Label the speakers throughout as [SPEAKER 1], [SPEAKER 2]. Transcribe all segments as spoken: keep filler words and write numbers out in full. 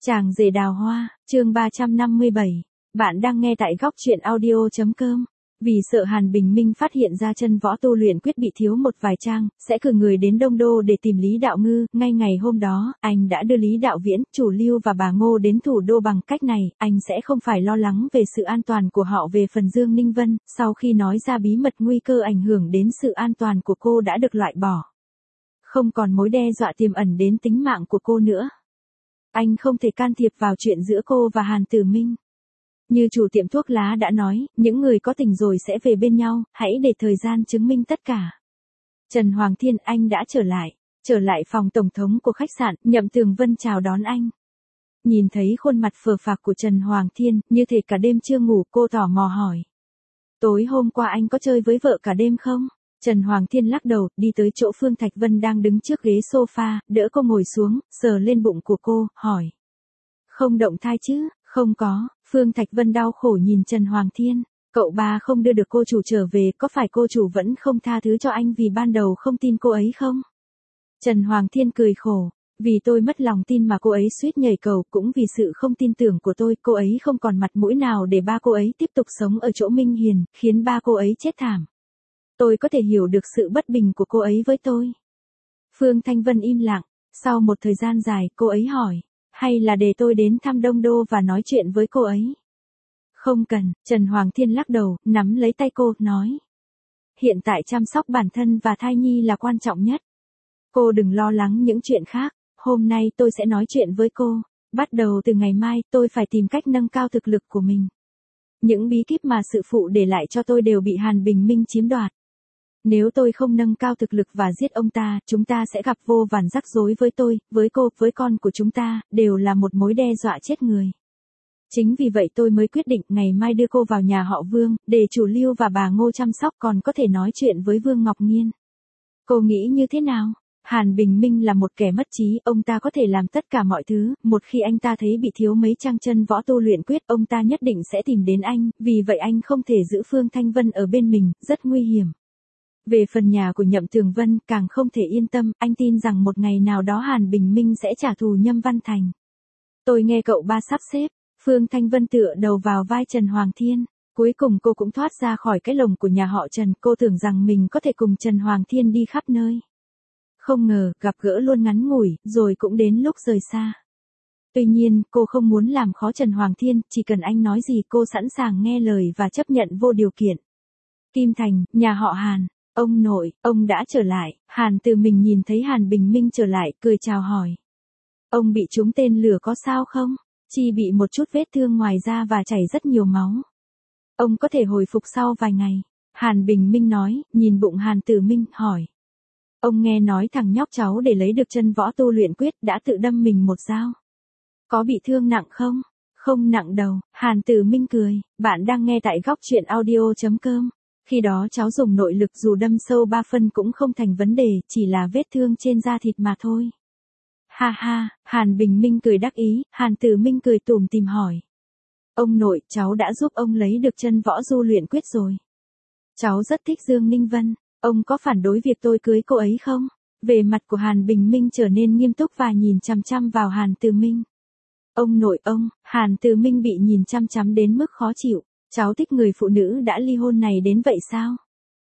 [SPEAKER 1] Chàng rể đào hoa, chương ba trăm năm mươi bảy. Bạn đang nghe tại góc truyện audio.com. Vì sợ Hàn Bình Minh phát hiện ra chân võ tu luyện quyết bị thiếu một vài trang, sẽ cử người đến Đông Đô để tìm Lý Đạo Ngư. Ngay ngày hôm đó, anh đã đưa Lý Đạo Viễn, Chủ Lưu và bà Ngô đến thủ đô. Bằng cách này, anh sẽ không phải lo lắng về sự an toàn của họ. Về phần Dương Ninh Vân, sau khi nói ra bí mật, nguy cơ ảnh hưởng đến sự an toàn của cô đã được loại bỏ. Không còn mối đe dọa tiềm ẩn đến tính mạng của cô nữa. Anh không thể can thiệp vào chuyện giữa cô và Hàn Tử Minh. Như chủ tiệm thuốc lá đã nói, những người có tình rồi sẽ về bên nhau, hãy để thời gian chứng minh tất cả. Trần Hoàng Thiên, anh đã trở lại. Trở lại phòng tổng thống của khách sạn, Nhậm Tường Vân chào đón anh. Nhìn thấy khuôn mặt phờ phạc của Trần Hoàng Thiên, như thể cả đêm chưa ngủ, cô tò mò hỏi. Tối hôm qua anh có chơi với vợ cả đêm không? Trần Hoàng Thiên lắc đầu, đi tới chỗ Phương Thạch Vân đang đứng trước ghế sofa, đỡ cô ngồi xuống, sờ lên bụng của cô, hỏi. Không động thai chứ? Không có. Phương Thạch Vân đau khổ nhìn Trần Hoàng Thiên. Cậu ba không đưa được cô chủ trở về, có phải cô chủ vẫn không tha thứ cho anh vì ban đầu không tin cô ấy không? Trần Hoàng Thiên cười khổ. Vì tôi mất lòng tin mà cô ấy suýt nhảy cầu, cũng vì sự không tin tưởng của tôi, cô ấy không còn mặt mũi nào để ba cô ấy tiếp tục sống ở chỗ Minh Hiền, khiến ba cô ấy chết thảm. Tôi có thể hiểu được sự bất bình của cô ấy với tôi. Phương Thanh Vân im lặng, sau một thời gian dài, cô ấy hỏi, hay là để tôi đến thăm Đông Đô và nói chuyện với cô ấy? Không cần, Trần Hoàng Thiên lắc đầu, nắm lấy tay cô, nói. Hiện tại chăm sóc bản thân và thai nhi là quan trọng nhất. Cô đừng lo lắng những chuyện khác, hôm nay tôi sẽ nói chuyện với cô. Bắt đầu từ ngày mai, tôi phải tìm cách nâng cao thực lực của mình. Những bí kíp mà sự phụ để lại cho tôi đều bị Hàn Bình Minh chiếm đoạt. Nếu tôi không nâng cao thực lực và giết ông ta, chúng ta sẽ gặp vô vàn rắc rối với tôi, với cô, với con của chúng ta, đều là một mối đe dọa chết người. Chính vì vậy tôi mới quyết định ngày mai đưa cô vào nhà họ Vương, để Chủ Lưu và bà Ngô chăm sóc, còn có thể nói chuyện với Vương Ngọc Nghiên. Cô nghĩ như thế nào? Hàn Bình Minh là một kẻ mất trí, ông ta có thể làm tất cả mọi thứ, một khi anh ta thấy bị thiếu mấy trang chân võ tu luyện quyết, ông ta nhất định sẽ tìm đến anh, vì vậy anh không thể giữ Phương Thanh Vân ở bên mình, rất nguy hiểm. Về phần nhà của Nhậm Tường Vân, càng không thể yên tâm, anh tin rằng một ngày nào đó Hàn Bình Minh sẽ trả thù Nhâm Văn Thành. Tôi nghe cậu ba sắp xếp. Phương Thanh Vân tựa đầu vào vai Trần Hoàng Thiên. Cuối cùng cô cũng thoát ra khỏi cái lồng của nhà họ Trần, cô tưởng rằng mình có thể cùng Trần Hoàng Thiên đi khắp nơi. Không ngờ, gặp gỡ luôn ngắn ngủi, rồi cũng đến lúc rời xa. Tuy nhiên, cô không muốn làm khó Trần Hoàng Thiên, chỉ cần anh nói gì cô sẵn sàng nghe lời và chấp nhận vô điều kiện. Kim Thành, nhà họ Hàn. Ông nội, ông đã trở lại. Hàn Từ Mình nhìn thấy Hàn Bình Minh trở lại, cười chào hỏi. Ông bị trúng tên lửa có sao không? Chỉ bị một chút vết thương ngoài da và chảy rất nhiều máu. Ông có thể hồi phục sau vài ngày. Hàn Bình Minh nói, nhìn bụng Hàn Tử Minh, hỏi. Ông nghe nói thằng nhóc cháu để lấy được chân võ tu luyện quyết đã tự đâm mình một dao. Có bị thương nặng không? Không nặng đâu. Hàn Tử Minh cười. Bạn đang nghe tại góc truyện audio.com. Khi đó cháu dùng nội lực dù đâm sâu ba phân cũng không thành vấn đề, chỉ là vết thương trên da thịt mà thôi. Ha ha, Hàn Bình Minh cười đắc ý, Hàn Tử Minh cười tủm tỉm hỏi. Ông nội, cháu đã giúp ông lấy được chân võ du luyện quyết rồi. Cháu rất thích Dương Ninh Vân, ông có phản đối việc tôi cưới cô ấy không? Về mặt của Hàn Bình Minh trở nên nghiêm túc và nhìn chăm chăm vào Hàn Tử Minh. Ông nội ông, Hàn Tử Minh bị nhìn chăm chăm đến mức khó chịu. Cháu thích người phụ nữ đã ly hôn này đến vậy sao?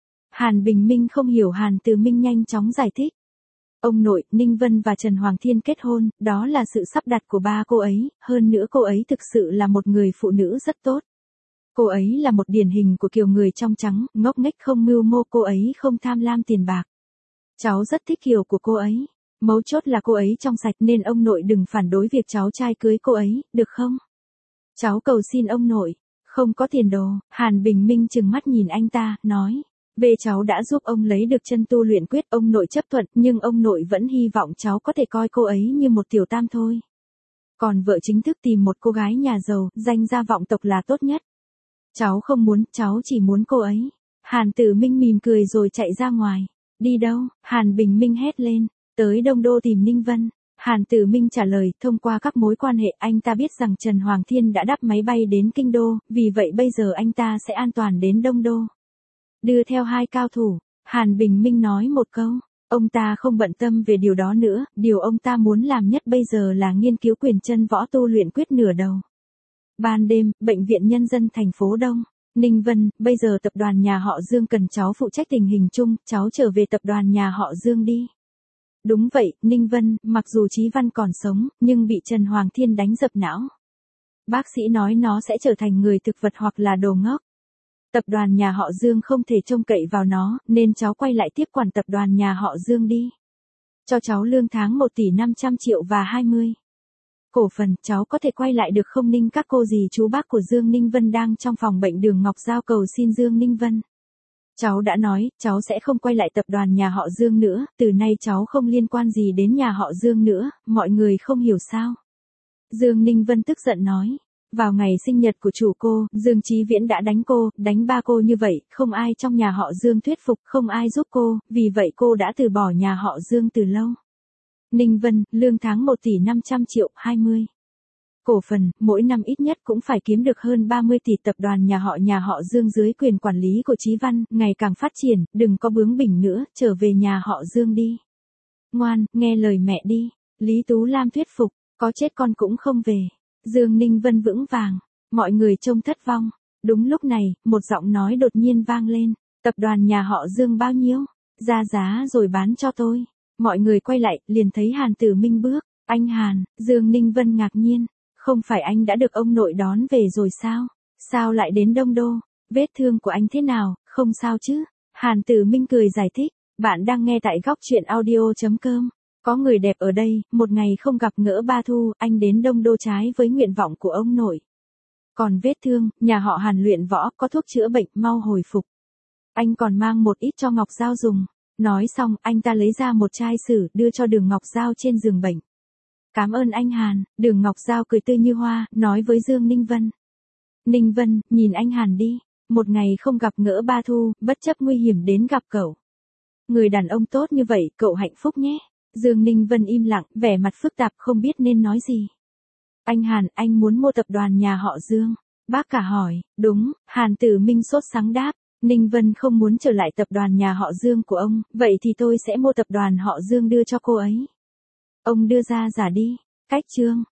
[SPEAKER 1] Hàn Bình Minh không hiểu, Hàn Tử Minh nhanh chóng giải thích. Ông nội, Ninh Vân và Trần Hoàng Thiên kết hôn, đó là sự sắp đặt của ba cô ấy, hơn nữa cô ấy thực sự là một người phụ nữ rất tốt. Cô ấy là một điển hình của kiểu người trong trắng, ngốc nghếch không mưu mô, cô ấy không tham lam tiền bạc. Cháu rất thích kiểu của cô ấy. Mấu chốt là cô ấy trong sạch nên ông nội đừng phản đối việc cháu trai cưới cô ấy, được không? Cháu cầu xin ông nội. Không có tiền đồ. Hàn Bình Minh trừng mắt nhìn anh ta, nói. Về cháu đã giúp ông lấy được chân tu luyện quyết, ông nội chấp thuận, nhưng ông nội vẫn hy vọng cháu có thể coi cô ấy như một tiểu tam thôi. Còn vợ chính thức tìm một cô gái nhà giàu, danh gia vọng tộc là tốt nhất. Cháu không muốn, cháu chỉ muốn cô ấy. Hàn Tử Minh mỉm cười rồi chạy ra ngoài. Đi đâu? Hàn Bình Minh hét lên. Tới Đông Đô tìm Ninh Vân. Hàn Tử Minh trả lời, thông qua các mối quan hệ anh ta biết rằng Trần Hoàng Thiên đã đáp máy bay đến Kinh Đô, vì vậy bây giờ anh ta sẽ an toàn đến Đông Đô. Đưa theo hai cao thủ, Hàn Bình Minh nói một câu, Ông ta không bận tâm về điều đó nữa, điều ông ta muốn làm nhất bây giờ là nghiên cứu quyền chân võ tu luyện quyết nửa đầu. Ban đêm, Bệnh viện Nhân dân thành phố Đông. Ninh Vân, bây giờ tập đoàn nhà họ Dương cần cháu phụ trách tình hình chung, cháu trở về tập đoàn nhà họ Dương đi. Đúng vậy, Ninh Vân, mặc dù Chí Văn còn sống, nhưng bị Trần Hoàng Thiên đánh dập não. Bác sĩ nói nó sẽ trở thành người thực vật hoặc là đồ ngốc. Tập đoàn nhà họ Dương không thể trông cậy vào nó, nên cháu quay lại tiếp quản tập đoàn nhà họ Dương đi. Cho cháu lương tháng một tỷ năm trăm triệu và hai mươi. Cổ phần, cháu có thể quay lại được không Ninh các cô dì chú bác của Dương Ninh Vân đang trong phòng bệnh Đường Ngọc Giao cầu xin Dương Ninh Vân. Cháu đã nói, cháu sẽ không quay lại tập đoàn nhà họ Dương nữa, từ nay cháu không liên quan gì đến nhà họ Dương nữa, mọi người không hiểu sao. Dương Ninh Vân tức giận nói. Vào ngày sinh nhật của chủ cô, Dương Chí Viễn đã đánh cô, đánh ba cô như vậy, không ai trong nhà họ Dương thuyết phục, không ai giúp cô, vì vậy cô đã từ bỏ nhà họ Dương từ lâu. Ninh Vân, lương tháng một tỷ năm trăm triệu, hai mươi. Cổ phần, mỗi năm ít nhất cũng phải kiếm được hơn ba mươi tỷ. Tập đoàn nhà họ nhà họ Dương dưới quyền quản lý của Chí Văn, ngày càng phát triển, đừng có bướng bỉnh nữa, trở về nhà họ Dương đi. Ngoan, nghe lời mẹ đi. Lý Tú Lam thuyết phục, có chết con cũng không về. Dương Ninh Vân vững vàng, mọi người trông thất vong. Đúng lúc này, một giọng nói đột nhiên vang lên, tập đoàn nhà họ Dương bao nhiêu? Ra giá rồi bán cho tôi. Mọi người quay lại, liền thấy Hàn Tử Minh bước. Anh Hàn, Dương Ninh Vân ngạc nhiên, không phải anh đã được ông nội đón về rồi sao? Sao lại đến Đông Đô? Vết thương của anh thế nào, không sao chứ? Hàn Tử Minh cười giải thích, bạn đang nghe tại góc truyện audio chấm com. Có người đẹp ở đây, một ngày không gặp Ngỡ Ba Thu, anh đến Đông Đô trái với nguyện vọng của ông nội. Còn vết thương, nhà họ Hàn luyện võ, có thuốc chữa bệnh, mau hồi phục. Anh còn mang một ít cho Ngọc Giao dùng. Nói xong, anh ta lấy ra một chai sử, đưa cho Đường Ngọc Giao trên giường bệnh. Cảm ơn anh Hàn, Đường Ngọc Giao cười tươi như hoa, nói với Dương Ninh Vân. Ninh Vân, nhìn anh Hàn đi, một ngày không gặp Ngỡ Ba Thu, bất chấp nguy hiểm đến gặp cậu. Người đàn ông tốt như vậy, cậu hạnh phúc nhé. Dương Ninh Vân im lặng, vẻ mặt phức tạp không biết nên nói gì. Anh Hàn, anh muốn mua tập đoàn nhà họ Dương. Bác cả hỏi, đúng, Hàn Tử Minh sốt sắng đáp. Ninh Vân không muốn trở lại tập đoàn nhà họ Dương của ông, vậy thì tôi sẽ mua tập đoàn họ Dương đưa cho cô ấy. Ông đưa ra giả đi. Cách chương.